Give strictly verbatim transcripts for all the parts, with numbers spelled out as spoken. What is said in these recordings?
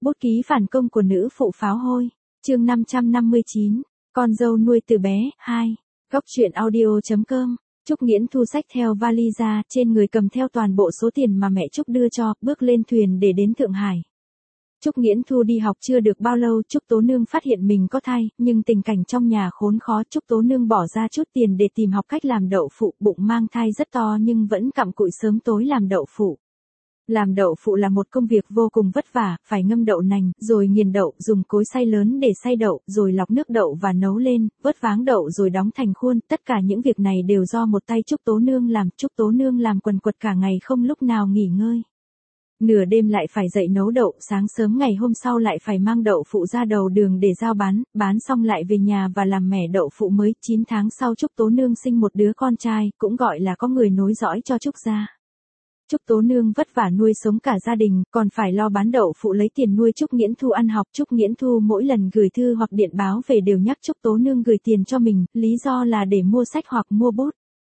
Bút ký phản công của nữ phụ pháo hôi. Chương năm trăm năm mươi chín. Con dâu nuôi từ bé. hai. Góc truyện audio.com. Trúc Nghiễn Thu xách theo vali ra, trên người cầm theo toàn bộ số tiền mà mẹ Trúc đưa cho, bước lên thuyền để đến Thượng Hải. Trúc Nghiễn Thu đi học chưa được bao lâu, Trúc Tố Nương phát hiện mình có thai, nhưng tình cảnh trong nhà khốn khó, Trúc Tố Nương bỏ ra chút tiền để tìm học cách làm đậu phụ, bụng mang thai rất to nhưng vẫn cặm cụi sớm tối làm đậu phụ. Làm đậu phụ là một công việc vô cùng vất vả, phải ngâm đậu nành, rồi nghiền đậu, dùng cối xay lớn để xay đậu, rồi lọc nước đậu và nấu lên, vớt váng đậu rồi đóng thành khuôn, tất cả những việc này đều do một tay Trúc Tố Nương làm, Trúc Tố Nương làm quần quật cả ngày không lúc nào nghỉ ngơi. Nửa đêm lại phải dậy nấu đậu, sáng sớm ngày hôm sau lại phải mang đậu phụ ra đầu đường để giao bán, bán xong lại về nhà và làm mẻ đậu phụ mới. Chín tháng sau Trúc Tố Nương sinh một đứa con trai, cũng gọi là có người nối dõi cho Trúc gia. Trúc Tố Nương vất vả nuôi sống cả gia đình, còn phải lo bán đậu phụ lấy tiền nuôi Trúc Nghiễn Thu ăn học. Trúc Nghiễn Thu mỗi lần gửi thư hoặc điện báo về đều nhắc Trúc Tố Nương gửi tiền cho mình, lý do là để mua sách hoặc mua bút.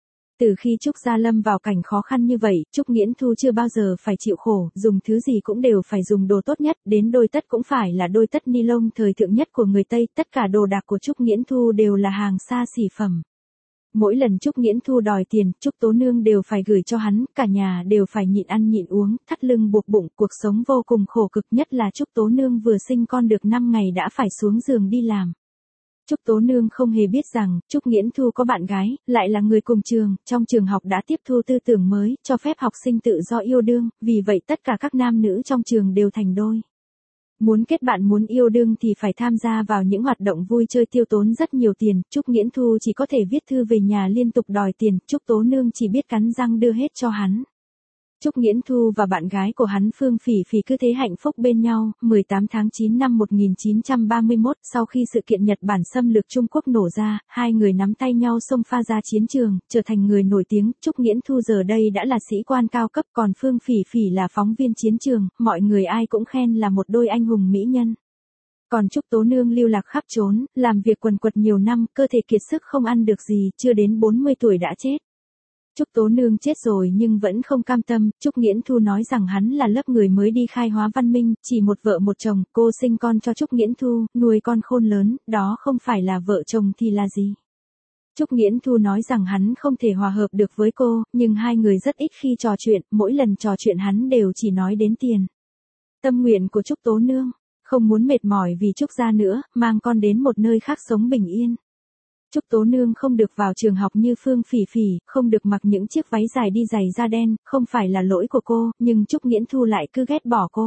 Từ khi Trúc gia lâm vào cảnh khó khăn như vậy, Trúc Nghiễn Thu chưa bao giờ phải chịu khổ, dùng thứ gì cũng đều phải dùng đồ tốt nhất, đến đôi tất cũng phải là đôi tất ni lông thời thượng nhất của người Tây, tất cả đồ đạc của Trúc Nghiễn Thu đều là hàng xa xỉ phẩm. Mỗi lần Trúc Nghiễn Thu đòi tiền, Trúc Tố Nương đều phải gửi cho hắn, cả nhà đều phải nhịn ăn nhịn uống, thắt lưng buộc bụng, cuộc sống vô cùng khổ cực, nhất là Trúc Tố Nương vừa sinh con được năm ngày đã phải xuống giường đi làm. Trúc Tố Nương không hề biết rằng, Trúc Nghiễn Thu có bạn gái, lại là người cùng trường, trong trường học đã tiếp thu tư tưởng mới, cho phép học sinh tự do yêu đương, vì vậy tất cả các nam nữ trong trường đều thành đôi. Muốn kết bạn muốn yêu đương thì phải tham gia vào những hoạt động vui chơi tiêu tốn rất nhiều tiền, Trúc Nghiễn Thu chỉ có thể viết thư về nhà liên tục đòi tiền, Trúc Tố Nương chỉ biết cắn răng đưa hết cho hắn. Trúc Nghiễn Thu và bạn gái của hắn Phương Phỉ Phỉ cứ thế hạnh phúc bên nhau. Mười tám tháng chín năm một nghìn chín trăm ba mươi mốt, sau khi sự kiện Nhật Bản xâm lược Trung Quốc nổ ra, hai người nắm tay nhau xông pha ra chiến trường, trở thành người nổi tiếng. Trúc Nghiễn Thu giờ đây đã là sĩ quan cao cấp, còn Phương Phỉ Phỉ là phóng viên chiến trường, mọi người ai cũng khen là một đôi anh hùng mỹ nhân. Còn Trúc Tố Nương lưu lạc khắp trốn, làm việc quần quật nhiều năm, cơ thể kiệt sức không ăn được gì, chưa đến bốn mươi tuổi đã chết. Trúc Tố Nương chết rồi nhưng vẫn không cam tâm, Trúc Nghiễn Thu nói rằng hắn là lớp người mới đi khai hóa văn minh, chỉ một vợ một chồng, cô sinh con cho Trúc Nghiễn Thu, nuôi con khôn lớn, đó không phải là vợ chồng thì là gì. Trúc Nghiễn Thu nói rằng hắn không thể hòa hợp được với cô, nhưng hai người rất ít khi trò chuyện, mỗi lần trò chuyện hắn đều chỉ nói đến tiền. Tâm nguyện của Trúc Tố Nương, không muốn mệt mỏi vì Trúc gia nữa, mang con đến một nơi khác sống bình yên. Trúc Tố Nương không được vào trường học như Phương Phỉ Phỉ, không được mặc những chiếc váy dài đi giày da đen, không phải là lỗi của cô, nhưng Trúc Nghiễn Thu lại cứ ghét bỏ cô.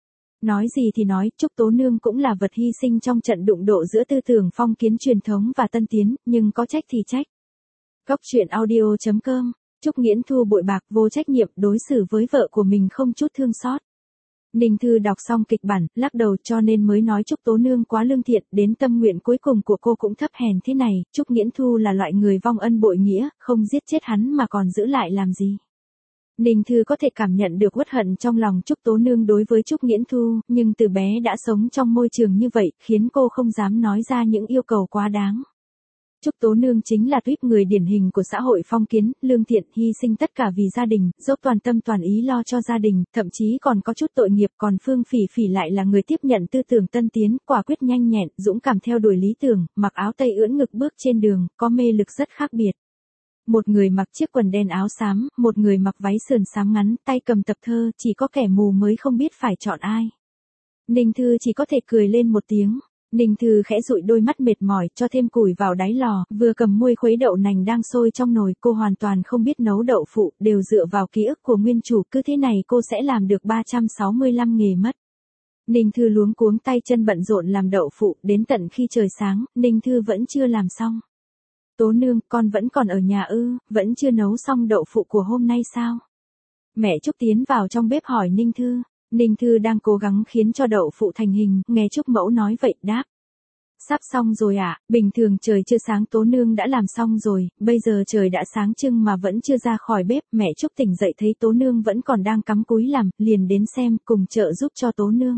Nói gì thì nói, Trúc Tố Nương cũng là vật hy sinh trong trận đụng độ giữa tư tưởng phong kiến truyền thống và tân tiến, nhưng có trách thì trách. Góc truyện audio.com. Trúc Nghiễn Thu bội bạc vô trách nhiệm, đối xử với vợ của mình không chút thương xót. Ninh Thư đọc xong kịch bản, lắc đầu, cho nên mới nói Trúc Tố Nương quá lương thiện, đến tâm nguyện cuối cùng của cô cũng thấp hèn thế này. Trúc Nghiễn Thu là loại người vong ân bội nghĩa, không giết chết hắn mà còn giữ lại làm gì. Ninh Thư có thể cảm nhận được uất hận trong lòng Trúc Tố Nương đối với Trúc Nghiễn Thu, nhưng từ bé đã sống trong môi trường như vậy, khiến cô không dám nói ra những yêu cầu quá đáng. Trúc Tố Nương chính là tuýp người điển hình của xã hội phong kiến, lương thiện, hy sinh tất cả vì gia đình, dốc toàn tâm toàn ý lo cho gia đình, thậm chí còn có chút tội nghiệp. Còn Phương Phỉ Phỉ lại là người tiếp nhận tư tưởng tân tiến, quả quyết nhanh nhẹn, dũng cảm theo đuổi lý tưởng, mặc áo tây ưỡn ngực bước trên đường, có mê lực rất khác biệt. Một người mặc chiếc quần đen áo xám, một người mặc váy sườn xám ngắn, tay cầm tập thơ, chỉ có kẻ mù mới không biết phải chọn ai. Ninh Thư chỉ có thể cười lên một tiếng. Ninh Thư khẽ dụi đôi mắt mệt mỏi, cho thêm củi vào đáy lò, vừa cầm muôi khuấy đậu nành đang sôi trong nồi. Cô hoàn toàn không biết nấu đậu phụ, đều dựa vào ký ức của nguyên chủ, cứ thế này cô sẽ làm được ba trăm sáu mươi lăm nghề mất. Ninh Thư luống cuống tay chân bận rộn làm đậu phụ, đến tận khi trời sáng, Ninh Thư vẫn chưa làm xong. Tố Nương, con vẫn còn ở nhà ư, vẫn chưa nấu xong đậu phụ của hôm nay sao? Mẹ Trúc tiến vào trong bếp hỏi Ninh Thư. Ninh Thư đang cố gắng khiến cho đậu phụ thành hình, nghe Trúc mẫu nói vậy, đáp. Sắp xong rồi ạ, à, bình thường trời chưa sáng Tố Nương đã làm xong rồi, bây giờ trời đã sáng trưng mà vẫn chưa ra khỏi bếp. Mẹ Trúc tỉnh dậy thấy Tố Nương vẫn còn đang cắm cúi làm, liền đến xem, cùng trợ giúp cho Tố Nương.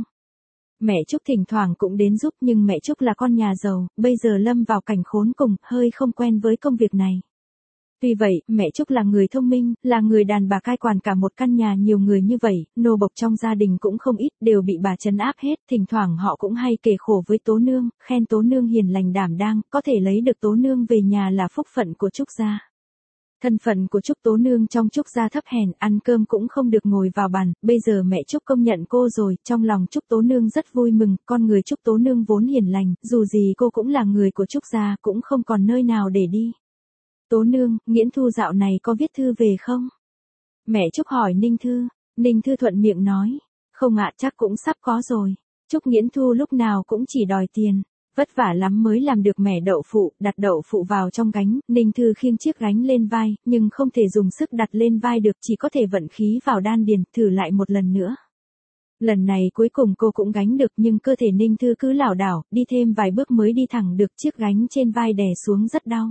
Mẹ Trúc thỉnh thoảng cũng đến giúp, nhưng mẹ Trúc là con nhà giàu, bây giờ lâm vào cảnh khốn cùng, hơi không quen với công việc này. Tuy vậy, mẹ Trúc là người thông minh, là người đàn bà cai quản cả một căn nhà nhiều người như vậy, nô bộc trong gia đình cũng không ít, đều bị bà trấn áp hết, thỉnh thoảng họ cũng hay kể khổ với Tố Nương, khen Tố Nương hiền lành đảm đang, có thể lấy được Tố Nương về nhà là phúc phận của Trúc gia. Thân phận của Trúc Tố Nương trong Trúc gia thấp hèn, ăn cơm cũng không được ngồi vào bàn, bây giờ mẹ Trúc công nhận cô rồi, trong lòng Trúc Tố Nương rất vui mừng, con người Trúc Tố Nương vốn hiền lành, dù gì cô cũng là người của Trúc gia, cũng không còn nơi nào để đi. Tố Nương, Nghiễn Thu dạo này có viết thư về không? Mẹ Trúc hỏi Ninh Thư, Ninh Thư thuận miệng nói, không ạ, chắc cũng sắp có rồi. Trúc Nghiễn Thu lúc nào cũng chỉ đòi tiền. Vất vả lắm mới làm được mẻ đậu phụ, đặt đậu phụ vào trong gánh, Ninh Thư khiêng chiếc gánh lên vai, nhưng không thể dùng sức đặt lên vai được, chỉ có thể vận khí vào đan điền, thử lại một lần nữa. Lần này cuối cùng cô cũng gánh được nhưng cơ thể Ninh Thư cứ lảo đảo, đi thêm vài bước mới đi thẳng được, chiếc gánh trên vai đè xuống rất đau.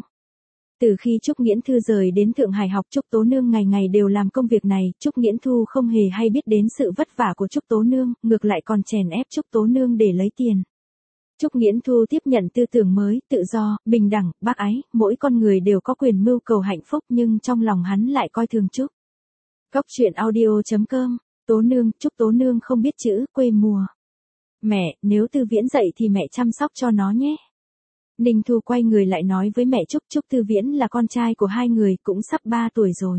Từ khi Trúc Nghiễn Thư rời đến Thượng Hải học, Trúc Tố Nương ngày ngày đều làm công việc này, Trúc Nghiễn Thu không hề hay biết đến sự vất vả của Trúc Tố Nương, ngược lại còn chèn ép Trúc Tố Nương để lấy tiền. Trúc Nghiễn Thu tiếp nhận tư tưởng mới, tự do, bình đẳng, bác ái, mỗi con người đều có quyền mưu cầu hạnh phúc nhưng trong lòng hắn lại coi thường Trúc. Góc truyện audio chấm com, Tố Nương, Trúc Tố Nương không biết chữ, quê mùa. Mẹ, nếu Tư Viễn dậy thì mẹ chăm sóc cho nó nhé. Ninh Thu quay người lại nói với mẹ Trúc, Trúc Tư Viễn là con trai của hai người, cũng sắp ba tuổi rồi.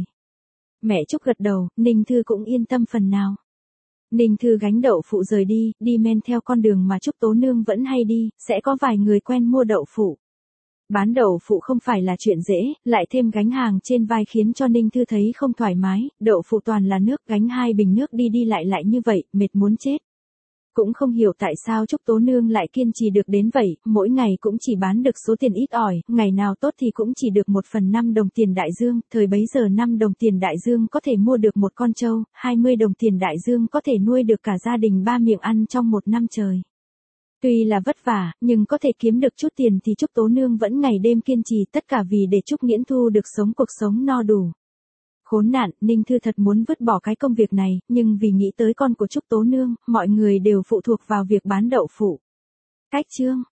Mẹ Trúc gật đầu, Ninh Thư cũng yên tâm phần nào. Ninh Thư gánh đậu phụ rời đi, đi men theo con đường mà Trúc Tố Nương vẫn hay đi, sẽ có vài người quen mua đậu phụ. Bán đậu phụ không phải là chuyện dễ, lại thêm gánh hàng trên vai khiến cho Ninh Thư thấy không thoải mái, đậu phụ toàn là nước, gánh hai bình nước đi đi lại lại như vậy, mệt muốn chết. Cũng không hiểu tại sao Trúc Tố Nương lại kiên trì được đến vậy, mỗi ngày cũng chỉ bán được số tiền ít ỏi, ngày nào tốt thì cũng chỉ được một phần năm đồng tiền đại dương, thời bấy giờ năm đồng tiền đại dương có thể mua được một con trâu, hai mươi đồng tiền đại dương có thể nuôi được cả gia đình ba miệng ăn trong một năm trời. Tuy là vất vả, nhưng có thể kiếm được chút tiền thì Trúc Tố Nương vẫn ngày đêm kiên trì, tất cả vì để Trúc Nghiễn Thu được sống cuộc sống no đủ. Khốn nạn, Ninh Thư thật muốn vứt bỏ cái công việc này, nhưng vì nghĩ tới con của Trúc Tố Nương, mọi người đều phụ thuộc vào việc bán đậu phụ. Cách chương